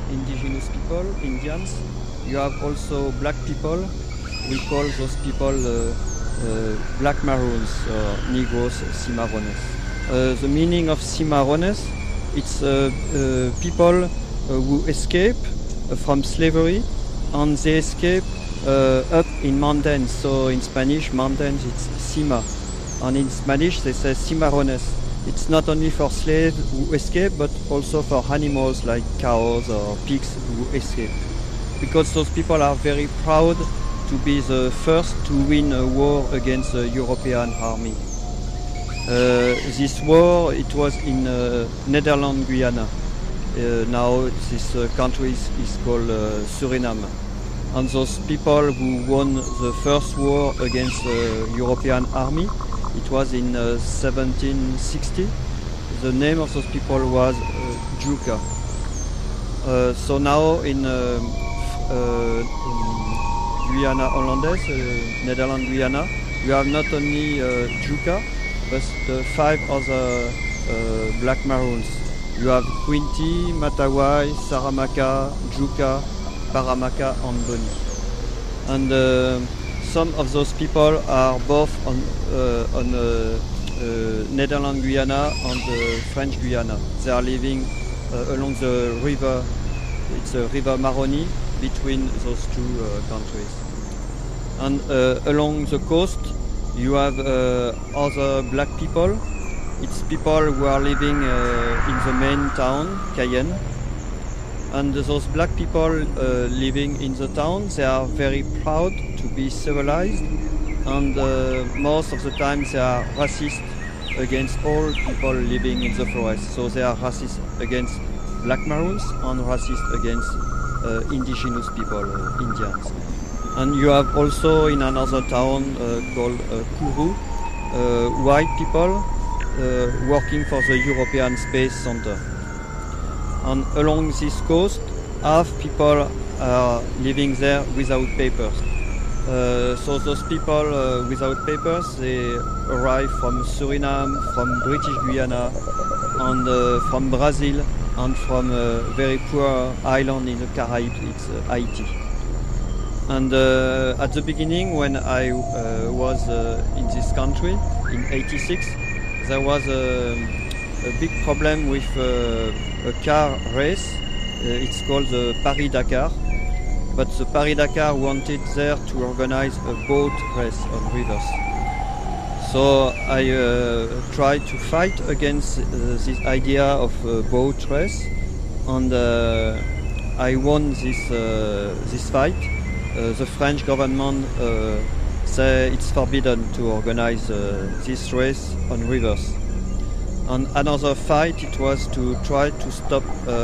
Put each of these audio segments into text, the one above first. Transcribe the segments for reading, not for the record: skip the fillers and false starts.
indigenous people, Indians. You have also black people. We call those people black maroons, Negros, cimarrones. The meaning of cimarrones, it's people who escape from slavery, and they escape up in mountains. So in Spanish, mountains, it's cima. And in Spanish, they say cimarrones. It's not only for slaves who escape, but also for animals like cows or pigs who escape. Because those people are very proud to be the first to win a war against the European army. This war, it was in Netherlands, Guyana. Now this country is called Suriname. And those people who won the first war against the European army, it was in 1760. The name of those people was Juka. So now in Guyana Hollandaise, Netherlands Guyana, you have not only Juka, but the 5 other black maroons. You have Quinty, Matawai, Saramaka, Juka, Paramaka and Boni. And some of those people are both on Netherlands Guyana and French Guyana. They are living along the river, it's a river Maroni, between those two countries. And along the coast you have other black people. It's people who are living in the main town, Cayenne. And those black people living in the town, they are very proud to be civilized, and most of the time they are racist against all people living in the forest. So they are racist against black maroons and racist against indigenous people, Indians. And you have also in another town called Kourou, white people working for the European Space Center. And along this coast, half people are living there without papers. So those people without papers, they arrive from Suriname, from British Guiana, and from Brazil, and from a very poor island in the Caribbean, it's Haiti. And at the beginning, when I was in this country, in '86, there was a big problem with a car race. It's called the Paris-Dakar. But the Paris-Dakar wanted there to organize a boat race on rivers. So I tried to fight against this idea of a boat race, and I won this fight. The French government say it's forbidden to organize this race on rivers. And another fight, it was to try to stop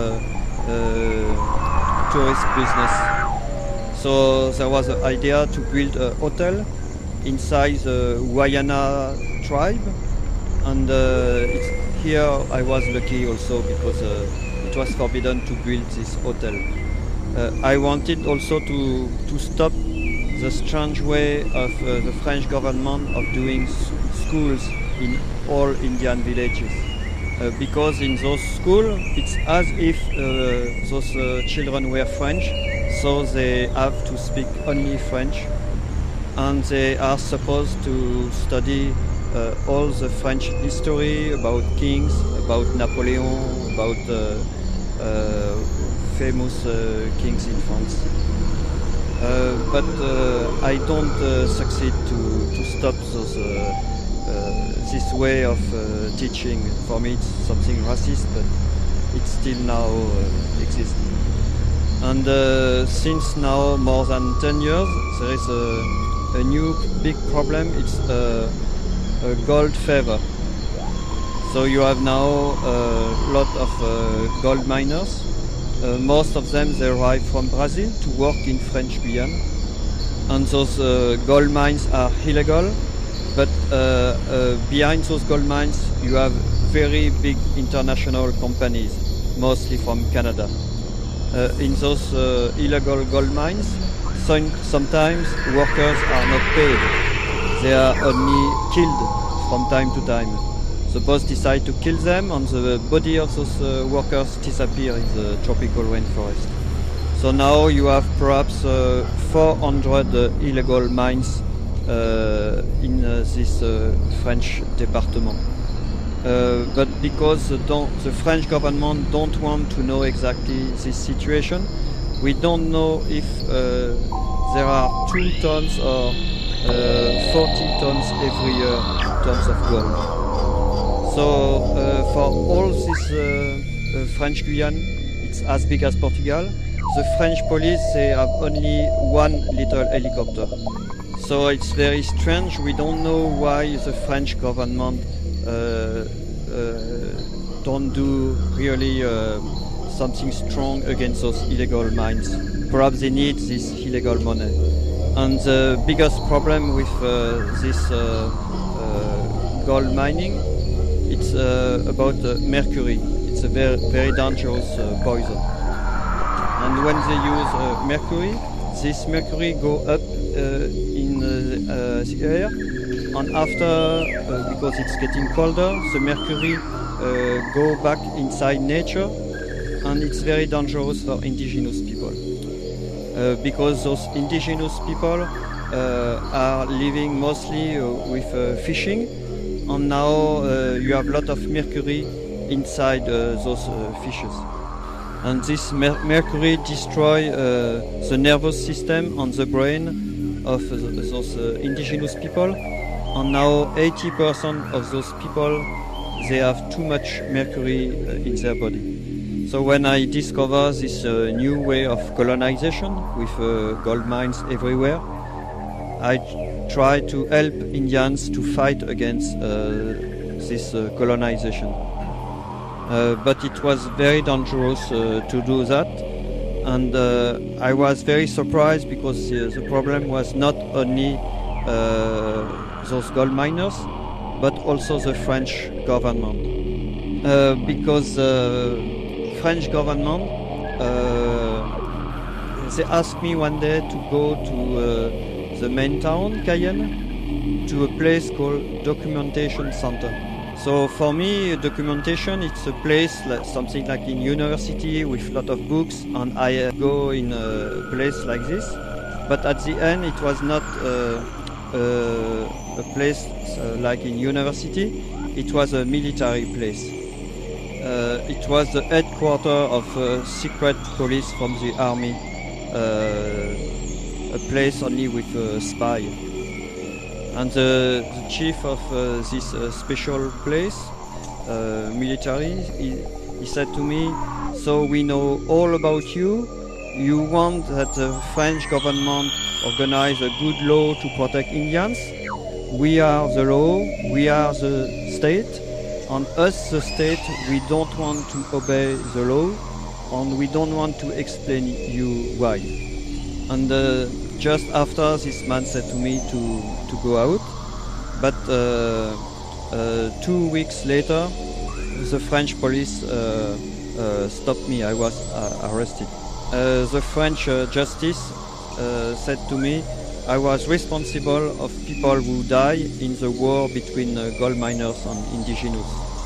tourist business. So there was an idea to build a hotel inside the Wayana tribe, and here I was lucky also because it was forbidden to build this hotel. I wanted also to stop the strange way of the French government of doing schools in all Indian villages. Because in those schools, it's as if those children were French, so they have to speak only French, and they are supposed to study all the French history about kings, about Napoleon, about famous kings in France. But I don't succeed to stop those this way of teaching. For me it's something racist, but it still now exists. And since now more than 10 years there is a new big problem. It's a gold fever. So you have now a lot of gold miners. Most of them, they arrive from Brazil to work in French Guyana. And those gold mines are illegal. But behind those gold mines, you have very big international companies, mostly from Canada. In those illegal gold mines, sometimes workers are not paid. They are only killed from time to time. the boss decided to kill them, and the body of those workers disappear in the tropical rainforest. So now you have perhaps 400 illegal mines in this French department. But because the French government don't want to know exactly this situation, we don't know if there are 2 tons or 40 tons every year tons of gold. So for all this French Guyana, it's as big as Portugal. The French police, they have only 1 little helicopter. So it's very strange. We don't know why the French government don't do really something strong against those illegal mines. Perhaps they need this illegal money. And the biggest problem with this gold mining, it's about mercury. It's a very, very dangerous poison. And when they use mercury, this mercury go up in the air, and after, because it's getting colder, the mercury go back inside nature, and it's very dangerous for indigenous people. Because those indigenous people are living mostly with fishing, and now you have a lot of mercury inside those fishes. And this mercury destroys the nervous system and the brain of those indigenous people. And now 80% of those people, they have too much mercury in their body. So when I discover this new way of colonization with gold mines everywhere, I try to help Indians to fight against this colonization. But it was very dangerous to do that, and I was very surprised because the problem was not only those gold miners, but also the French government. Because the French government, they asked me one day to go to the main town, Cayenne, to a place called Documentation Center. So for me, documentation, it's a place, like something like in university with a lot of books, and I go in a place like this. But at the end, it was not a place like in university. It was a military place. It was the headquarters of secret police from the army, a place only with a spy. And the chief of this special place, military, he said to me, so we know all about you. You want that the French government organize a good law to protect Indians. We are the law, we are the state. And us, the state, we don't want to obey the law, and we don't want to explain you why. And just after, this man said to me to go out, but 2 weeks later, the French police stopped me. I was arrested. The French justice said to me, I was responsible of people who died in the war between gold miners and indigenous.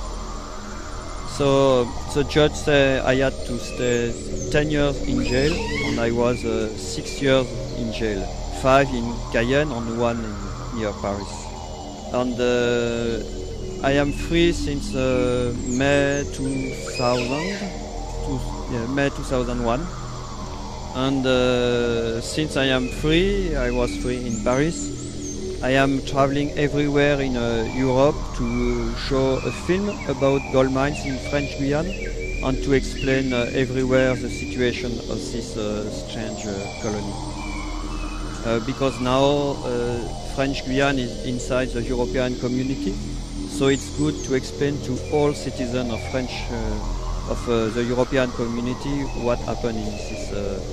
So the judge said I had to stay 10 years in jail, and I was 6 years in jail, 5 in Cayenne and 1 near Paris. And I am free since May 2001. And since I am free, I was free in Paris. I am traveling everywhere in Europe to show a film about gold mines in French Guyana and to explain everywhere the situation of this strange colony. Because now French Guyana is inside the European community, so it's good to explain to all citizens of the European community what happened in this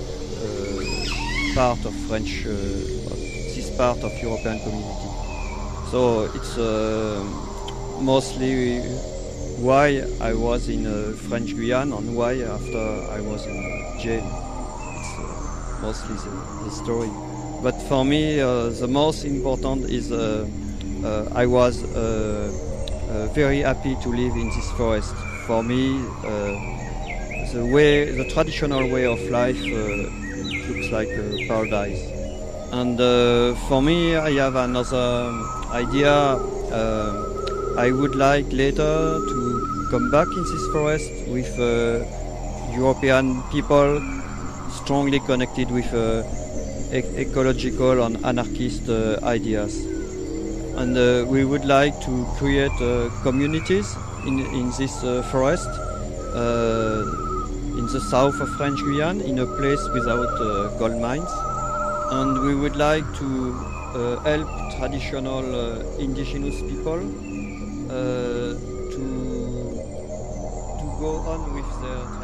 part of French, this part of European community. So it's mostly why I was in French Guyana and why after I was in jail. It's mostly the story. But for me, the most important is I was very happy to live in this forest. For me, the traditional way of life looks like a paradise. And for me, I have another idea. I would like later to come back in this forest with European people strongly connected with ecological and anarchist ideas. And we would like to create communities in this forest in the south of French Guiana, in a place without gold mines. And we would like to help traditional indigenous people to go on with their